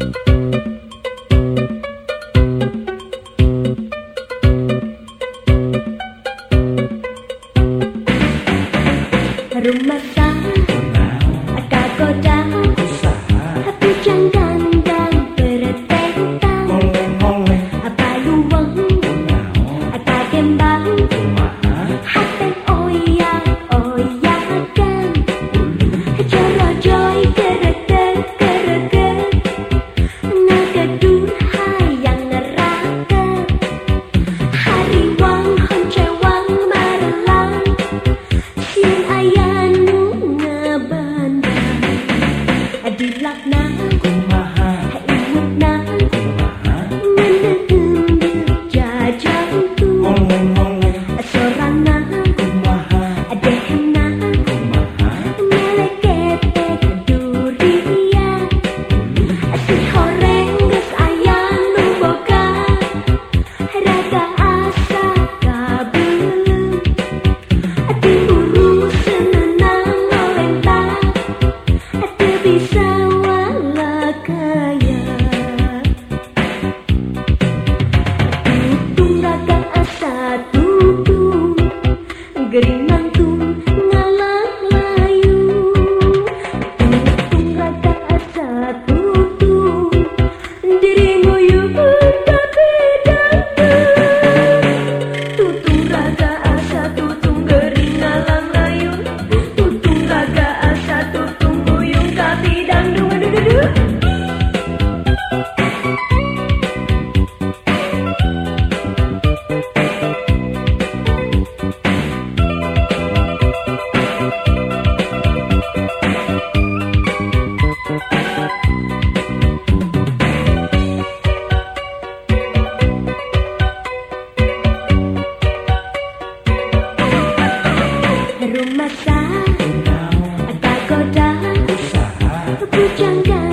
Rumah tak goda, tapi jangan bertentang. Apa luang, tak kembang, hati oyak-oyakan. Jorojoy kereke, nagadur hayang neraka. Hariwang honcewang marelang, siang ayanu ngabandang. Dilakna kumaha, iwutna menehem jajantu. Sorana kumaha, dehna melekete durian. Si horeng geus ayanu boga, raga asa kabeuleuh. Diburu senenang olentang, teu bisa walakaya. Tutung raga asa tutung, gering nangtung ngalah layu. Tutung raga asa tutung, diri nguyuh tapi dangdut. Tutung raga asa tutung, gering ngalah layu. Tutung raga asa tutung, buyung tapi dangdung. Aduh. Rumah tak goda, bujang